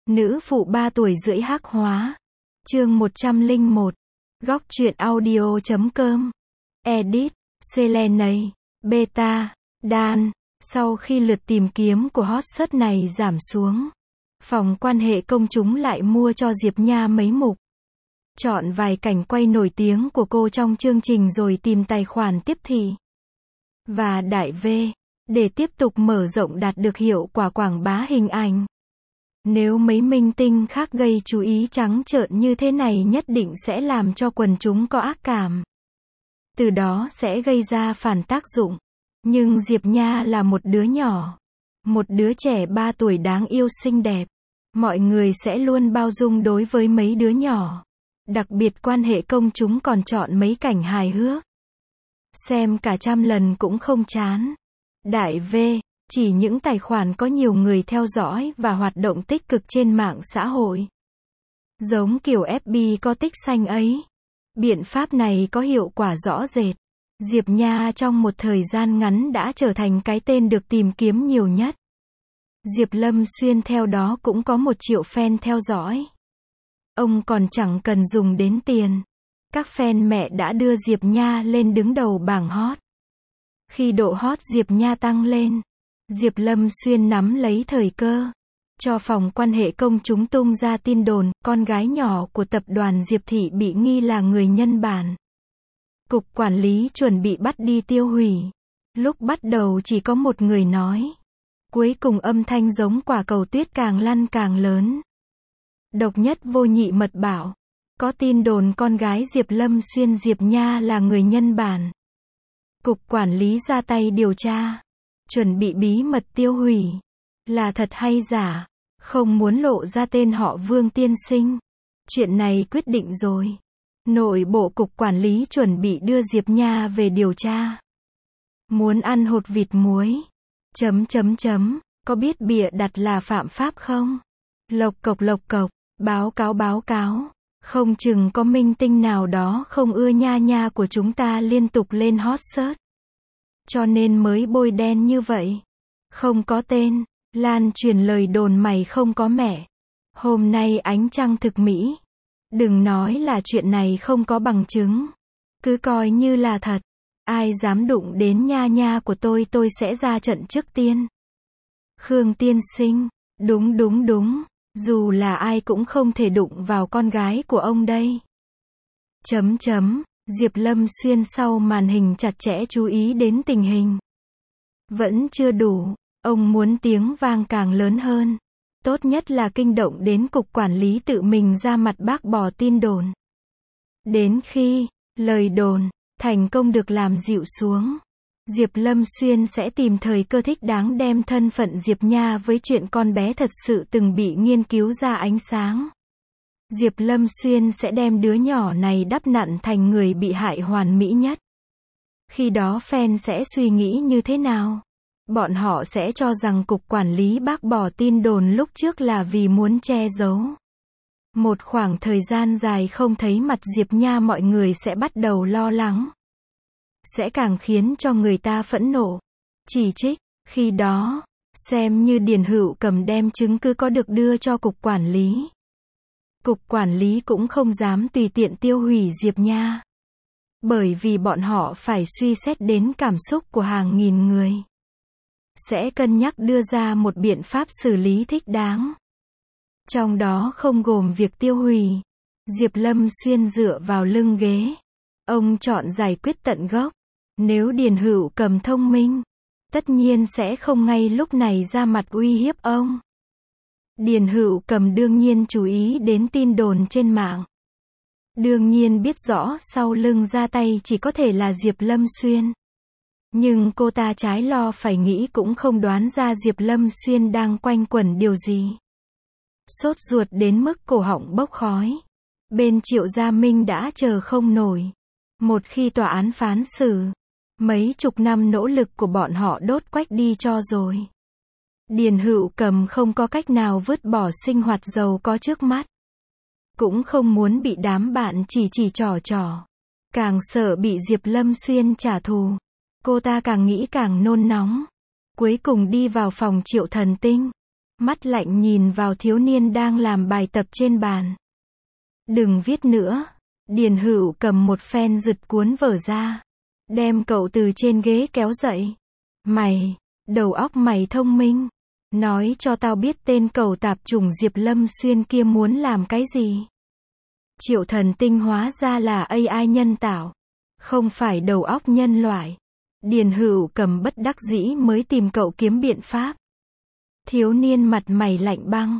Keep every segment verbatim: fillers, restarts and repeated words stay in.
Nữ phụ ba tuổi rưỡi hắc hóa. Chương một trăm lẻ một. Góc truyện audio chấm com. Edit. Selene. Beta. Dan. Sau khi lượt tìm kiếm của hot search này giảm xuống, phòng quan hệ công chúng lại mua cho Diệp Nha mấy mục. Chọn vài cảnh quay nổi tiếng của cô trong chương trình rồi tìm tài khoản tiếp thị và đại V để tiếp tục mở rộng đạt được hiệu quả quảng bá hình ảnh. Nếu mấy minh tinh khác gây chú ý trắng trợn như thế này nhất định sẽ làm cho quần chúng có ác cảm. Từ đó sẽ gây ra phản tác dụng. Nhưng Diệp Nha là một đứa nhỏ, một đứa trẻ ba tuổi đáng yêu xinh đẹp. Mọi người sẽ luôn bao dung đối với mấy đứa nhỏ. Đặc biệt quan hệ công chúng còn chọn mấy cảnh hài hước. Xem cả trăm lần cũng không chán. Đại V, chỉ những tài khoản có nhiều người theo dõi và hoạt động tích cực trên mạng xã hội. Giống kiểu ép bê có tích xanh ấy. Biện pháp này có hiệu quả rõ rệt. Diệp Nha trong một thời gian ngắn đã trở thành cái tên được tìm kiếm nhiều nhất. Diệp Lâm Xuyên theo đó cũng có một triệu fan theo dõi. Ông còn chẳng cần dùng đến tiền. Các fan mẹ đã đưa Diệp Nha lên đứng đầu bảng hot. Khi độ hot Diệp Nha tăng lên, Diệp Lâm Xuyên nắm lấy thời cơ, cho phòng quan hệ công chúng tung ra tin đồn, con gái nhỏ của tập đoàn Diệp Thị bị nghi là người nhân bản. Cục quản lý chuẩn bị bắt đi tiêu hủy. Lúc bắt đầu chỉ có một người nói. Cuối cùng âm thanh giống quả cầu tuyết càng lăn càng lớn. Độc nhất vô nhị mật bảo. Có tin đồn con gái Diệp Lâm Xuyên Diệp Nha là người nhân bản. Cục quản lý ra tay điều tra. Chuẩn bị bí mật tiêu hủy. Là thật hay giả? Không muốn lộ ra tên họ Vương tiên sinh. Chuyện này quyết định rồi. Nội bộ cục quản lý chuẩn bị đưa Diệp Nha về điều tra. Muốn ăn hột vịt muối. Chấm chấm chấm. Có biết bịa đặt là phạm pháp không? Lộc cộc lộc cộc. Báo cáo báo cáo. Không chừng có minh tinh nào đó không ưa Nha Nha của chúng ta liên tục lên hot search. Cho nên mới bôi đen như vậy. Không có tên. Lan truyền lời đồn mày không có mẹ. Hôm nay ánh trăng thực mỹ. Đừng nói là chuyện này không có bằng chứng. Cứ coi như là thật. Ai dám đụng đến Nha Nha của tôi tôi sẽ ra trận trước tiên. Khương tiên sinh. Đúng đúng đúng. Dù là ai cũng không thể đụng vào con gái của ông đây. Chấm chấm. Diệp Lâm Xuyên sau màn hình chặt chẽ chú ý đến tình hình. Vẫn chưa đủ. Ông muốn tiếng vang càng lớn hơn. Tốt nhất là kinh động đến cục quản lý tự mình ra mặt bác bỏ tin đồn. Đến khi lời đồn thành công được làm dịu xuống, Diệp Lâm Xuyên sẽ tìm thời cơ thích đáng đem thân phận Diệp Nha với chuyện con bé thật sự từng bị nghiên cứu ra ánh sáng. Diệp Lâm Xuyên sẽ đem đứa nhỏ này đắp nặn thành người bị hại hoàn mỹ nhất. Khi đó fan sẽ suy nghĩ như thế nào? Bọn họ sẽ cho rằng cục quản lý bác bỏ tin đồn lúc trước là vì muốn che giấu. Một khoảng thời gian dài không thấy mặt Diệp Nha mọi người sẽ bắt đầu lo lắng. Sẽ càng khiến cho người ta phẫn nộ, chỉ trích. Khi đó, xem như Điền Hữu Cầm đem chứng cứ có được đưa cho cục quản lý. Cục quản lý cũng không dám tùy tiện tiêu hủy Diệp Nha. Bởi vì bọn họ phải suy xét đến cảm xúc của hàng nghìn người. Sẽ cân nhắc đưa ra một biện pháp xử lý thích đáng. Trong đó không gồm việc tiêu hủy. Diệp Lâm Xuyên dựa vào lưng ghế. Ông chọn giải quyết tận gốc. Nếu Điền Hữu Cầm thông minh, tất nhiên sẽ không ngay lúc này ra mặt uy hiếp ông. Điền Hữu Cầm đương nhiên chú ý đến tin đồn trên mạng. Đương nhiên biết rõ sau lưng ra tay chỉ có thể là Diệp Lâm Xuyên. Nhưng cô ta trái lo phải nghĩ cũng không đoán ra Diệp Lâm Xuyên đang quanh quẩn điều gì. Sốt ruột đến mức cổ họng bốc khói. Bên Triệu Gia Minh đã chờ không nổi. Một khi tòa án phán xử, mấy chục năm nỗ lực của bọn họ đốt quách đi cho rồi. Điền Hữu Cầm không có cách nào vứt bỏ sinh hoạt giàu có trước mắt. Cũng không muốn bị đám bạn chỉ chỉ trò trò. Càng sợ bị Diệp Lâm Xuyên trả thù. Cô ta càng nghĩ càng nôn nóng. Cuối cùng đi vào phòng Triệu Thần Tinh. mắt lạnh nhìn vào thiếu niên đang làm bài tập trên bàn. Đừng viết nữa. Điền Hữu cầm một phen giật cuốn vở ra, đem cậu từ trên ghế kéo dậy. Mày, đầu óc mày thông minh. Nói cho tao biết tên cẩu tạp chủng Diệp Lâm Xuyên kia muốn làm cái gì. Triệu Thần Tinh hóa ra là a i nhân tạo, không phải đầu óc nhân loại. Điền Hữu cầm bất đắc dĩ mới tìm cậu kiếm biện pháp. Thiếu niên mặt mày lạnh băng,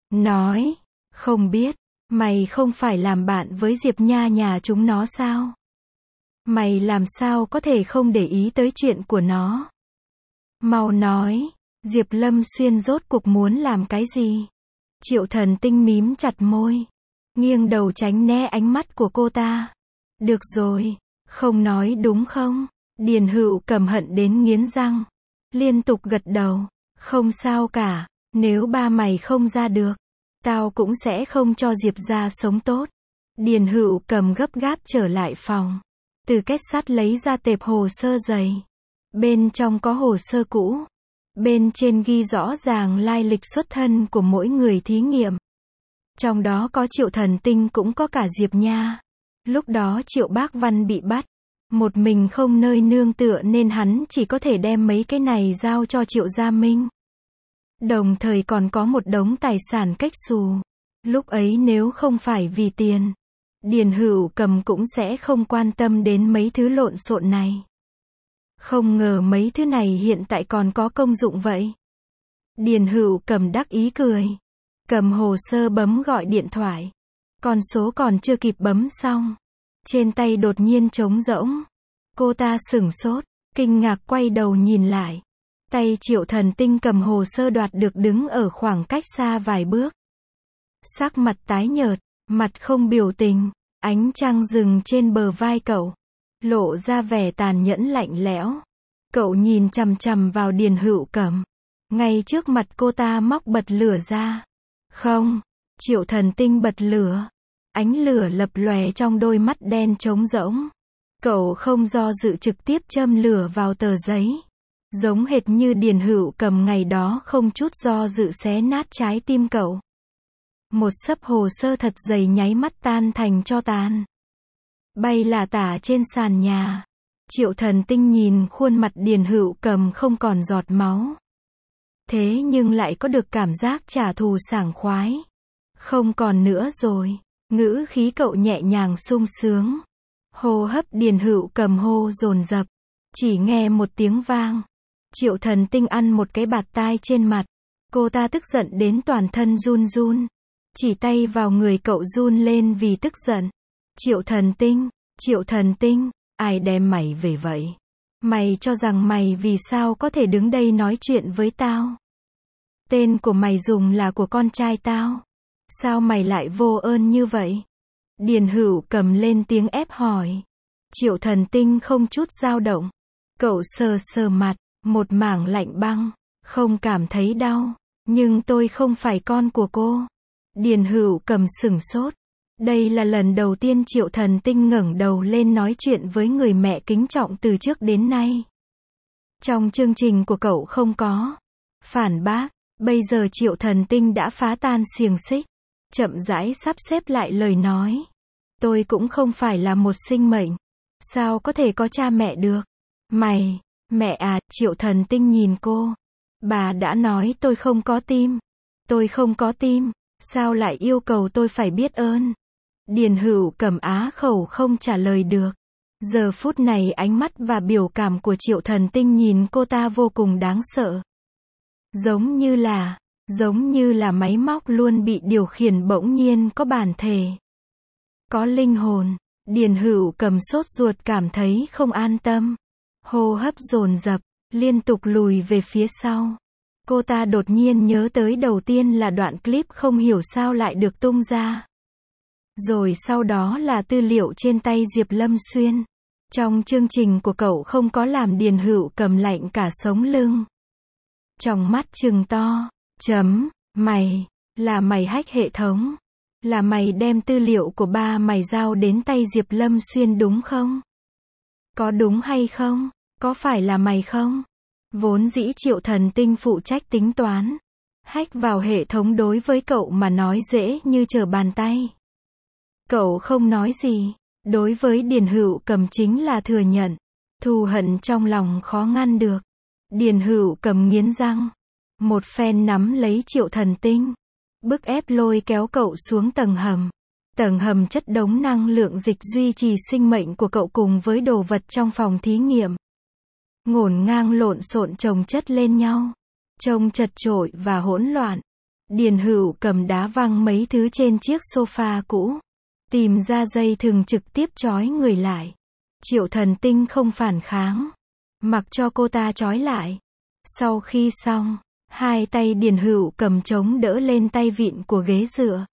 nói, không biết, mày không phải làm bạn với Diệp Nha nhà chúng nó sao? Mày làm sao có thể không để ý tới chuyện của nó? Mau nói, Diệp Lâm Xuyên rốt cuộc muốn làm cái gì? Triệu Thần Tinh mím chặt môi, nghiêng đầu tránh né ánh mắt của cô ta. Được rồi, không nói đúng không? Điền Hữu cầm hận đến nghiến răng, liên tục gật đầu. Không sao cả, nếu ba mày không ra được, tao cũng sẽ không cho Diệp gia sống tốt. Điền Hữu cầm gấp gáp trở lại phòng, từ két sắt lấy ra tệp hồ sơ dày. Bên trong có hồ sơ cũ, bên trên ghi rõ ràng lai lịch xuất thân của mỗi người thí nghiệm. Trong đó có Triệu Thần Tinh cũng có cả Diệp Nha. Lúc đó Triệu Bác Văn bị bắt, một mình không nơi nương tựa nên hắn chỉ có thể đem mấy cái này giao cho Triệu Gia Minh. Đồng thời còn có một đống tài sản cách xù. Lúc ấy nếu không phải vì tiền, Điền Hữu cầm cũng sẽ không quan tâm đến mấy thứ lộn xộn này. Không ngờ mấy thứ này hiện tại còn có công dụng vậy. Điền Hữu cầm đắc ý cười, cầm hồ sơ bấm gọi điện thoại. Con số còn chưa kịp bấm xong, trên tay đột nhiên trống rỗng. Cô ta sửng sốt, kinh ngạc quay đầu nhìn lại. Tay Triệu Thần Tinh cầm hồ sơ đoạt được đứng ở khoảng cách xa vài bước. Sắc mặt tái nhợt, mặt không biểu tình, ánh trăng rừng trên bờ vai cậu, lộ ra vẻ tàn nhẫn lạnh lẽo. Cậu nhìn chằm chằm vào Điền Hữu cầm. Ngay trước mặt cô ta móc bật lửa ra. Không, Triệu Thần Tinh bật lửa. Ánh lửa lập lòe trong đôi mắt đen trống rỗng. Cậu không do dự trực tiếp châm lửa vào tờ giấy. Giống hệt như Điền Hữu cầm ngày đó không chút do dự xé nát trái tim cậu. Một xấp hồ sơ thật dày nháy mắt tan thành tro tàn, bay lả tả trên sàn nhà. Triệu Thần Tinh nhìn khuôn mặt Điền Hữu cầm không còn giọt máu. Thế nhưng lại có được cảm giác trả thù sảng khoái. Không còn nữa rồi. Ngữ khí cậu nhẹ nhàng sung sướng. Hô hấp Điền Hữu cầm hô dồn dập. Chỉ nghe một tiếng vang, Triệu Thần Tinh ăn một cái bạt tai trên mặt. Cô ta tức giận đến toàn thân run run, chỉ tay vào người cậu run lên vì tức giận. Triệu Thần Tinh, Triệu Thần Tinh, ai đem mày về vậy? Mày cho rằng mày vì sao có thể đứng đây nói chuyện với tao? Tên của mày dùng là của con trai tao. Sao mày lại vô ơn như vậy? Điền Hữu cầm lên tiếng ép hỏi. Triệu Thần Tinh không chút dao động. Cậu sờ sờ mặt, một mảng lạnh băng. Không cảm thấy đau. Nhưng tôi không phải con của cô. Điền Hữu cầm sửng sốt. Đây là lần đầu tiên Triệu Thần Tinh ngẩng đầu lên nói chuyện với người mẹ kính trọng từ trước đến nay. Trong chương trình của cậu không có phản bác. Bây giờ Triệu Thần Tinh đã phá tan xiềng xích, chậm rãi sắp xếp lại lời nói. Tôi cũng không phải là một sinh mệnh. Sao có thể có cha mẹ được? Mày, mẹ à, Triệu Thần Tinh nhìn cô. Bà đã nói tôi không có tim. Tôi không có tim, sao lại yêu cầu tôi phải biết ơn? Điền Hữu cầm á khẩu không trả lời được. Giờ phút này ánh mắt và biểu cảm của Triệu Thần Tinh nhìn cô ta vô cùng đáng sợ. Giống như là, giống như là máy móc luôn bị điều khiển bỗng nhiên có bản thể. Có linh hồn. Điền Hữu cầm sốt ruột cảm thấy không an tâm. Hô hấp dồn dập, liên tục lùi về phía sau. Cô ta đột nhiên nhớ tới đầu tiên là đoạn clip không hiểu sao lại được tung ra. Rồi sau đó là tư liệu trên tay Diệp Lâm Xuyên. Trong chương trình của cậu không có làm Điền Hữu cầm lạnh cả sống lưng. Trong mắt trừng to, chấm, mày, là mày hack hệ thống. Là mày đem tư liệu của ba mày giao đến tay Diệp Lâm Xuyên đúng không? Có đúng hay không? Có phải là mày không? Vốn dĩ Triệu Thần Tinh phụ trách tính toán. Hack vào hệ thống đối với cậu mà nói dễ như trở bàn tay. Cậu không nói gì. Đối với Điền Hữu Cầm chính là thừa nhận. Thù hận trong lòng khó ngăn được. Điền Hữu Cầm nghiến răng. Một phen nắm lấy Triệu Thần Tinh. Bức ép lôi kéo cậu xuống tầng hầm. Tầng hầm chất đống năng lượng dịch duy trì sinh mệnh của cậu cùng với đồ vật trong phòng thí nghiệm. Ngổn ngang lộn xộn chồng chất lên nhau. Trông chật chội và hỗn loạn. Điền Hữu Cầm đá văng mấy thứ trên chiếc sofa cũ. Tìm ra dây thừng trực tiếp trói người lại. Triệu Thần Tinh không phản kháng. Mặc cho cô ta trói lại. Sau khi xong, hai tay Điền Hữu Cầm chống đỡ lên tay vịn của ghế dựa.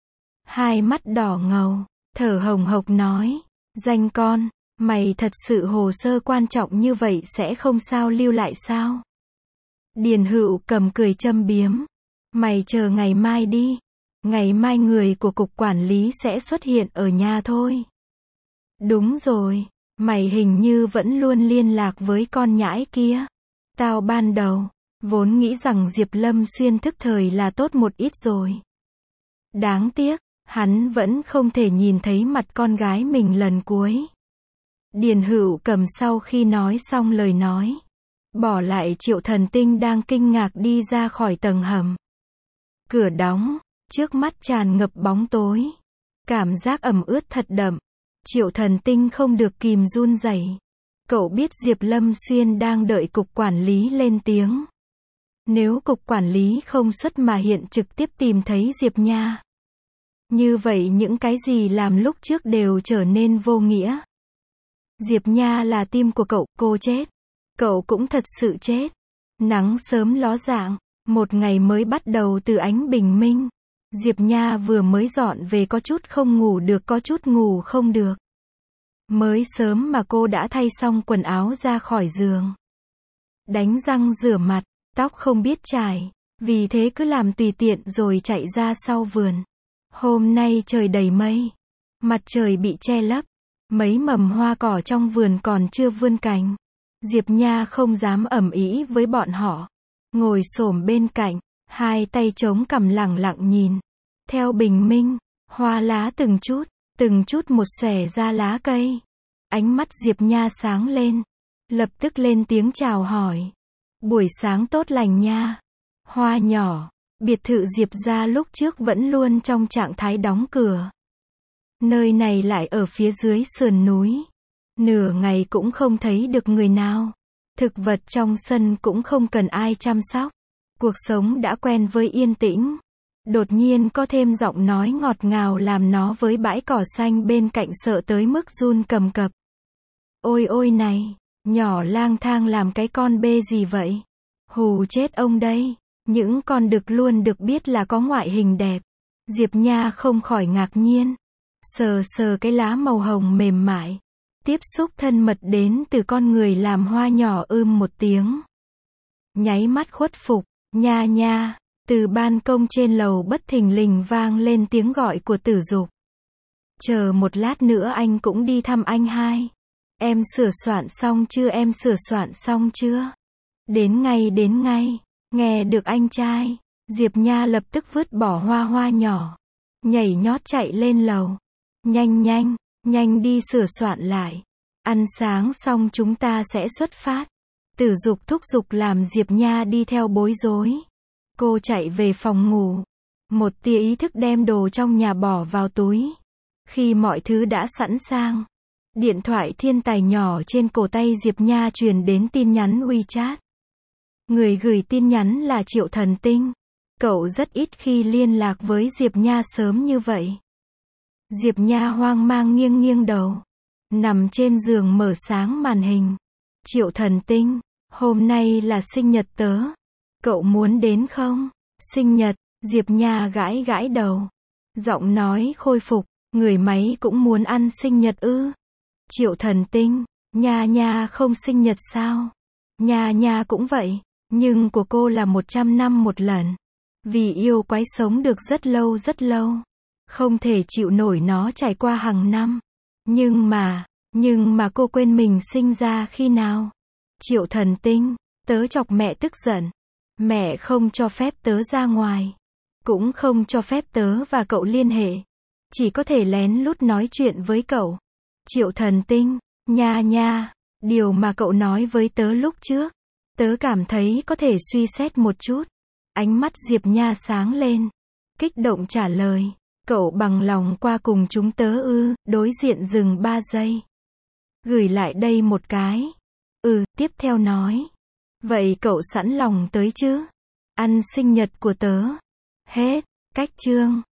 Hai mắt đỏ ngầu, thở hồng hộc nói. Danh con, mày thật sự hồ sơ quan trọng như vậy sẽ không sao lưu lại sao? Điền Hữu Cầm cười châm biếm. Mày chờ ngày mai đi. Ngày mai người của cục quản lý sẽ xuất hiện ở nhà thôi. Đúng rồi, mày hình như vẫn luôn liên lạc với con nhãi kia. Tao ban đầu, vốn nghĩ rằng Diệp Lâm Xuyên thức thời là tốt một ít rồi. Đáng tiếc, hắn vẫn không thể nhìn thấy mặt con gái mình lần cuối. Điền Hữu Cầm sau khi nói xong lời nói. Bỏ lại Triệu Thần Tinh đang kinh ngạc đi ra khỏi tầng hầm. Cửa đóng, trước mắt tràn ngập bóng tối. Cảm giác ẩm ướt thật đậm. Triệu Thần Tinh không được kìm run rẩy. Cậu biết Diệp Lâm Xuyên đang đợi cục quản lý lên tiếng. Nếu cục quản lý không xuất mà hiện trực tiếp tìm thấy Diệp Nha. Như vậy những cái gì làm lúc trước đều trở nên vô nghĩa. Diệp Nha là tim của cậu, cô chết. Cậu cũng thật sự chết. Nắng sớm ló dạng, một ngày mới bắt đầu từ ánh bình minh. Diệp Nha vừa mới dọn về có chút không ngủ được có chút ngủ không được. Mới sớm mà cô đã thay xong quần áo ra khỏi giường. Đánh răng rửa mặt, tóc không biết chải, vì thế cứ làm tùy tiện rồi chạy ra sau vườn. Hôm nay trời đầy mây, mặt trời bị che lấp, mấy mầm hoa cỏ trong vườn còn chưa vươn cành. Diệp Nha không dám ầm ĩ với bọn họ, ngồi xổm bên cạnh, hai tay chống cằm lẳng lặng nhìn. Theo bình minh, hoa lá từng chút, từng chút một xòe ra lá cây. Ánh mắt Diệp Nha sáng lên, lập tức lên tiếng chào hỏi. Buổi sáng tốt lành nha. Hoa nhỏ, biệt thự Diệp gia lúc trước vẫn luôn trong trạng thái đóng cửa. Nơi này lại ở phía dưới sườn núi. Nửa ngày cũng không thấy được người nào. Thực vật trong sân cũng không cần ai chăm sóc. Cuộc sống đã quen với yên tĩnh. Đột nhiên có thêm giọng nói ngọt ngào làm nó với bãi cỏ xanh bên cạnh sợ tới mức run cầm cập. Ôi ôi này, nhỏ lang thang làm cái con bê gì vậy? Hù chết ông đây. Những con đực luôn được biết là có ngoại hình đẹp. Diệp Nha không khỏi ngạc nhiên. Sờ sờ cái lá màu hồng mềm mại. Tiếp xúc thân mật đến từ con người làm hoa nhỏ ưm một tiếng. Nháy mắt khuất phục, nha nha. Từ ban công trên lầu bất thình lình vang lên tiếng gọi của Tử Dục. Chờ một lát nữa anh cũng đi thăm anh hai. Em sửa soạn xong chưa em sửa soạn xong chưa? Đến ngay đến ngay. Nghe được anh trai, Diệp Nha lập tức vứt bỏ hoa hoa nhỏ. Nhảy nhót chạy lên lầu. Nhanh nhanh, nhanh đi sửa soạn lại. Ăn sáng xong chúng ta sẽ xuất phát. Tử Dục thúc giục làm Diệp Nha đi theo bối rối. Cô chạy về phòng ngủ. Một tia ý thức đem đồ trong nhà bỏ vào túi. Khi mọi thứ đã sẵn sàng, điện thoại thiên tài nhỏ trên cổ tay Diệp Nha truyền đến tin nhắn WeChat. Người gửi tin nhắn là Triệu Thần Tinh. Cậu rất ít khi liên lạc với Diệp Nha sớm như vậy. Diệp Nha hoang mang nghiêng nghiêng đầu. Nằm trên giường mở sáng màn hình. Triệu Thần Tinh, hôm nay là sinh nhật tớ. Cậu muốn đến không? Sinh nhật, Diệp Nha gãi gãi đầu. Giọng nói khôi phục, người máy cũng muốn ăn sinh nhật ư? Triệu Thần Tinh, Nha Nha không sinh nhật sao? Nha Nha cũng vậy, nhưng của cô là một trăm năm một lần. Vì yêu quái sống được rất lâu rất lâu. Không thể chịu nổi nó trải qua hàng năm. Nhưng mà, nhưng mà cô quên mình sinh ra khi nào? Triệu Thần Tinh, tớ chọc mẹ tức giận. Mẹ không cho phép tớ ra ngoài. Cũng không cho phép tớ và cậu liên hệ. Chỉ có thể lén lút nói chuyện với cậu. Triệu Thần Tinh, nha nha, điều mà cậu nói với tớ lúc trước. Tớ cảm thấy có thể suy xét một chút. Ánh mắt Diệp Nha sáng lên. Kích động trả lời. Cậu bằng lòng qua cùng chúng tớ ư? Đối diện dừng ba giây. Gửi lại đây một cái. Ừ, tiếp theo nói. Vậy cậu sẵn lòng tới chứ? Ăn sinh nhật của tớ. Hết. Cách chương.